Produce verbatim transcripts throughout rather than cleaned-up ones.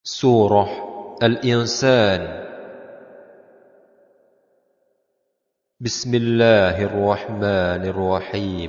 Surah Al-Insan. Bismillahirrahmanirrahim.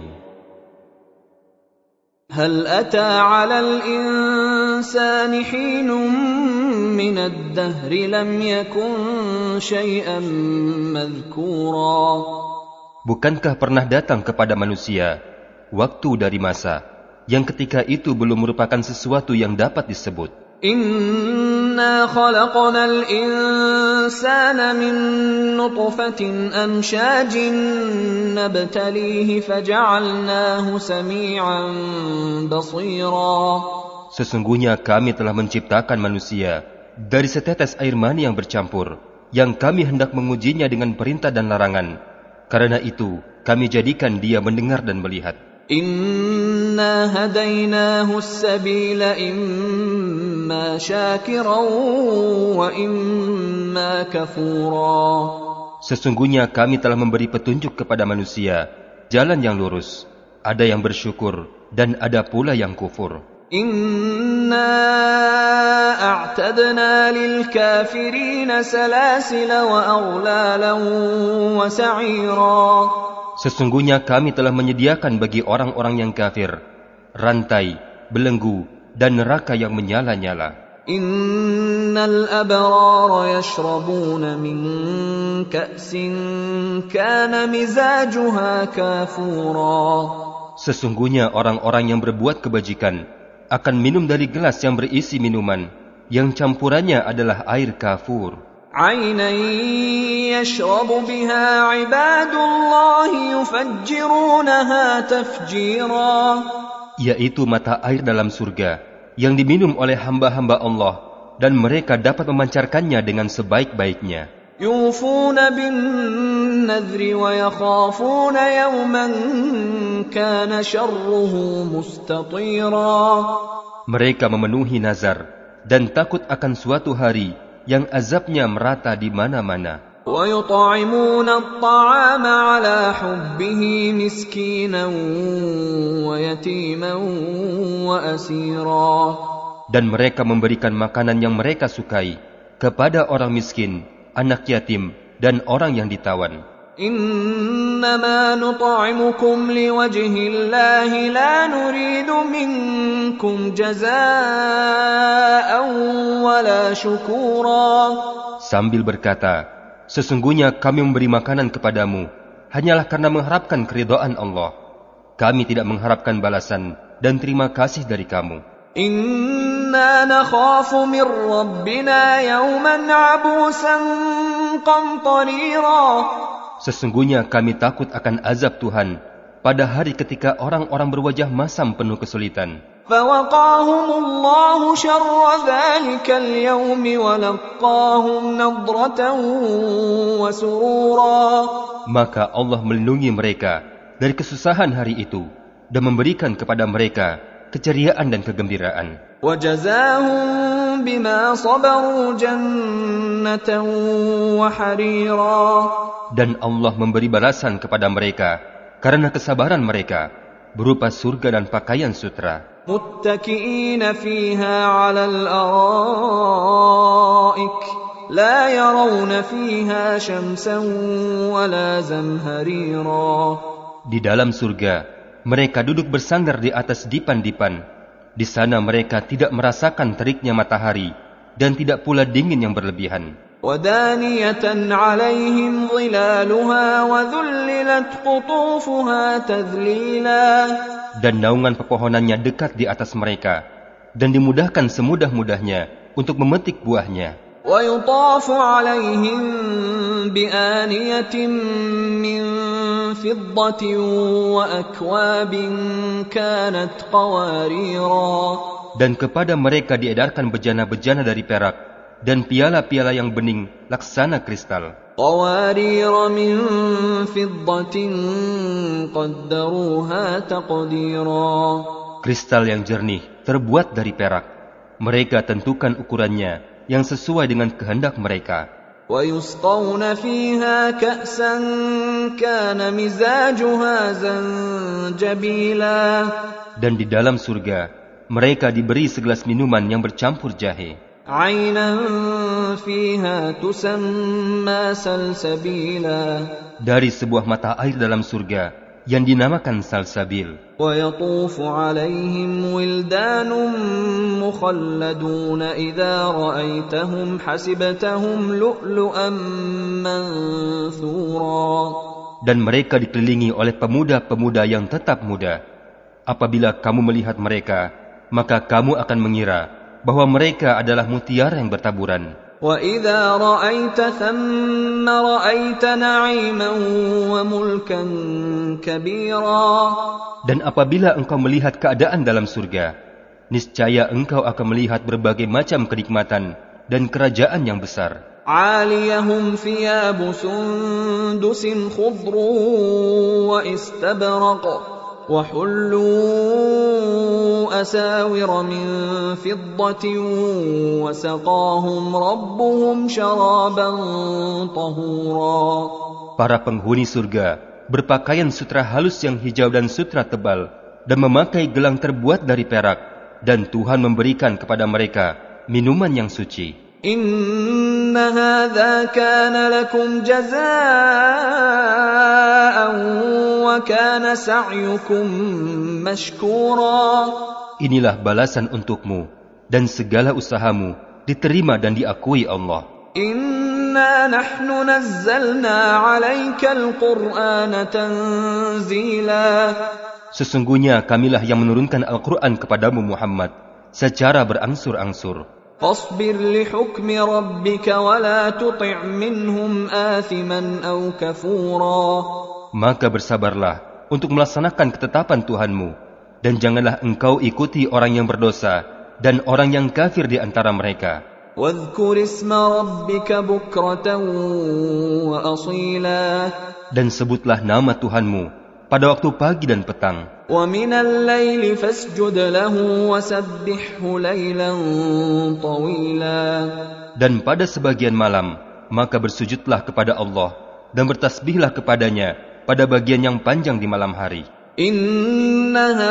هل أتى على الإنسان حين من الدهر لم يكن شيئا مذكورا. Bukankah pernah datang kepada manusia waktu dari masa yang ketika itu belum merupakan sesuatu yang dapat disebut? Inna khalaqnal insana min nutfatin amshajin nabtalihi faja'alnahu sami'an basira. Sesungguhnya kami telah menciptakan manusia dari setetes air mani yang bercampur, yang kami hendak mengujinya dengan perintah dan larangan. Karena itu kami jadikan dia mendengar dan melihat. Inna hadainahu as-sabila imma syakiran wa imma kafura. Sesungguhnya kami telah memberi petunjuk kepada manusia jalan yang lurus, ada yang bersyukur dan ada pula yang kufur. Inna a'tadna lil kafirina salasila wa aghlalan wa sa'ira. Sesungguhnya kami telah menyediakan bagi orang-orang yang kafir rantai, belenggu, dan neraka yang menyala-nyala. Innal abrara yashrabuna min ka'sin kana mizajuha kafura. Sesungguhnya orang-orang yang berbuat kebajikan akan minum dari gelas yang berisi minuman yang campurannya adalah air kafur. عينا يشرب بها عباد الله يفجرونها تفجيرا. Yaitu mata air dalam surga yang diminum oleh hamba-hamba Allah dan mereka dapat memancarkannya dengan sebaik-baiknya. يوفون بالنذر ويخافون يوما كان شره مستطيرا. Mereka memenuhi nazar dan takut akan suatu hari yang azabnya merata di mana-mana. وَيُطْعِمُونَ الطَّعَامَ عَلَى حُبِّهِ مِسْكِينًا وَيَتِيمًا وَأَسِيرًا. Dan mereka memberikan makanan yang mereka sukai kepada orang miskin, anak yatim, dan orang yang ditawan. إِنَّمَا نُطْعِمُكُمْ لِوَجْهِ اللَّهِ لَا نُرِيدُ مِنكُمْ جَزَاءً وَلَا شُكُورًا. Sambil berkata, sesungguhnya kami memberi makanan kepadamu hanyalah karena mengharapkan keridhaan Allah. Kami tidak mengharapkan balasan dan terima kasih dari kamu. Inna nakhafu min rabbina yawman abusan qamtarira. Sesungguhnya kami takut akan azab Tuhan pada hari ketika orang-orang berwajah masam penuh kesulitan. فَوَقَاهُمُ اللَّهُ شَرَّ ذَلِكَ الْيَوْمِ وَلَقَّاهُمْ نَضْرَةً وَسُرُورًا. Maka Allah melindungi mereka dari kesusahan hari itu dan memberikan kepada mereka keceriaan dan kegembiraan. وَجَزَاهُمْ بِمَا صَبَرُوا جَنَّةً وَحَرِيرًا. Dan Allah memberi balasan kepada mereka karena kesabaran mereka berupa surga dan pakaian sutra. مُتَّكِئِينَ فِيهَا عَلَى الْأَرَائِكِ لَا يَرَوْنَ فِيهَا شَمْسًا وَلَا زَمْهَرِيرًا. Di dalam surga mereka duduk bersandar di atas dipan-dipan. Di sana mereka tidak merasakan teriknya matahari dan tidak pula dingin yang berlebihan. وَدَانِيَةً عَلَيْهِمْ ظِلَالُهَا وَذُلِّلَتْ قُطُوفُهَا تَذْلِيلًا. Dan naungan pepohonannya dekat di atas mereka dan dimudahkan semudah-mudahnya untuk memetik buahnya. وَيُطَافُ عَلَيْهِمْ بِآنِيَةٍ مِّن فِضَّةٍ وَأَكْوَابٍ كَانَتْ قَوَارِيرًا. Dan kepada mereka diedarkan bejana-bejana dari perak dan piala-piala yang bening laksana kristal. قَوَارِيرَ مِن فِضَّةٍ قَدَّرُوهَا تَقْدِيرًا. Kristal yang jernih terbuat dari perak. Mereka tentukan ukurannya yang sesuai dengan kehendak mereka. وَيُسْقَوْنَ فِيهَا كَأْسًا كَانَ مِزَاجُهَا زَنجَبِيلًا. Dan di dalam surga mereka diberi segelas minuman yang bercampur jahe. عينا فيها تسمى سلسبيلا. Dari sebuah mata air dalam surga yang dinamakan salsabil. ويطوف عليهم ولدان مخلدون إذا رأيتهم حسبتهم لؤلؤا منثورا. Dan mereka dikelilingi oleh pemuda-pemuda yang tetap muda. Apabila kamu melihat mereka, maka kamu akan mengira bahwa mereka adalah mutiara yang bertaburan. وَإِذَا رَأَيْتَ ثَمَّ رَأَيْتَ نَعِيمًا وَمُلْكًا كَبِيرًا. Dan apabila engkau melihat keadaan dalam surga, niscaya engkau akan melihat berbagai macam kenikmatan dan kerajaan yang besar. عَالِيَهُمْ ثِيَابُ سُنْدُسٍ خُضْرٌ وَإِسْتَبْرَقٌ وَحُلُّوا أَسَاوِرَ مِنْ فِضَّةٍ وَسَقَاهُمْ رَبُّهُمْ شَرَابًا طَهُورًا. Para penghuni surga berpakaian sutra halus yang hijau dan sutra tebal dan memakai gelang terbuat dari perak, dan Tuhan memberikan kepada mereka minuman yang suci. إِنَّ هَذَا كَانَ لَكُمْ جَزَاءً وَكَانَ سَعْيُكُمْ مَشْكُورًا. Inilah balasan untukmu, dan segala usahamu diterima dan diakui Allah. إِنَّا نَحْنُ نَزَّلْنَا عَلَيْكَ الْقُرْآنَ تَنزِيلًا. Sesungguhnya kamilah yang menurunkan Al-Quran kepadamu Muhammad secara berangsur-angsur. فاصبر لحكم ربك ولا تطع منهم آثما أو كفورا. Maka bersabarlah untuk melaksanakan ketetapan Tuhanmu, dan janganlah engkau ikuti orang yang berdosa dan orang yang kafir di antara mereka. واذكر اسم ربك بكرة وأصيلا. Dan sebutlah nama Tuhanmu pada waktu pagi dan petang. وَمِنَ اللَّيْلِ فَاسْجُدْ لَهُ وَسَبِّحْهُ لَيْلًا طَوِيلًا. Dan pada sebagian malam, maka bersujudlah kepada Allah dan bertasbihlah kepadanya pada bagian yang panjang di malam hari. إِنَّ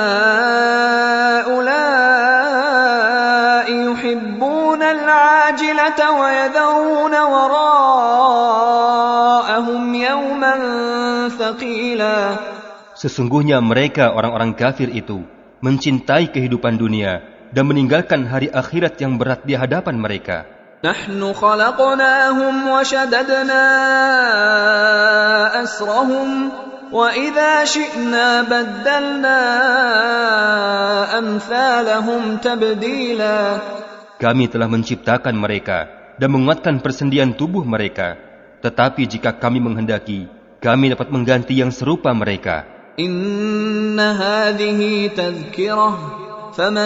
هَؤُلَاءِ يُحِبُّونَ الْعَاجِلَةَ وَيَذَرُونَ وَرَاءَهُمْ يَوْمًا ثَقِيلًا. Sesungguhnya mereka orang-orang kafir itu mencintai kehidupan dunia dan meninggalkan hari akhirat yang berat di hadapan mereka. نحن خلقناهم وشددنا أسرهم وإذا شئنا بدلنا أمثالهم تبديلا. Kami telah menciptakan mereka dan menguatkan persendian tubuh mereka. Tetapi jika kami menghendaki, kami dapat mengganti yang serupa mereka. إن هذه تذكرة فمن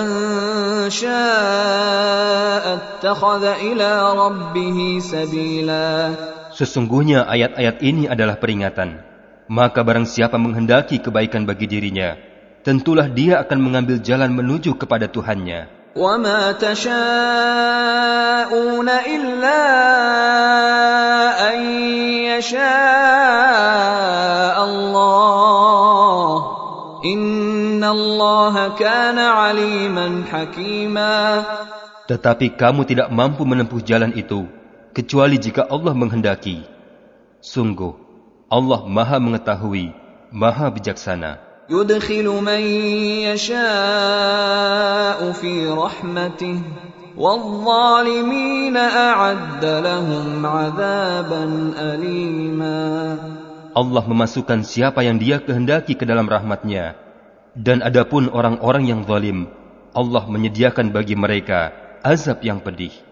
شاء اتخذ إلى ربه سبيلا. Sesungguhnya ayat-ayat ini adalah peringatan. Maka barang siapa menghendaki kebaikan bagi dirinya, tentulah dia akan mengambil jalan menuju kepada Tuhannya. وما تشاءون إلا أن يشاء الله إن الله كان عليما حكيما. Tetapi kamu tidak mampu menempuh jalan itu kecuali jika Allah menghendaki. Sungguh Allah Maha mengetahui, Maha bijaksana. يدخل من يشاء في رحمته والظالمين أعد لهم عذابا أليما. Allah memasukkan siapa yang Dia kehendaki ke dalam rahmat-Nya, dan adapun orang-orang yang zalim, Allah menyediakan bagi mereka azab yang pedih.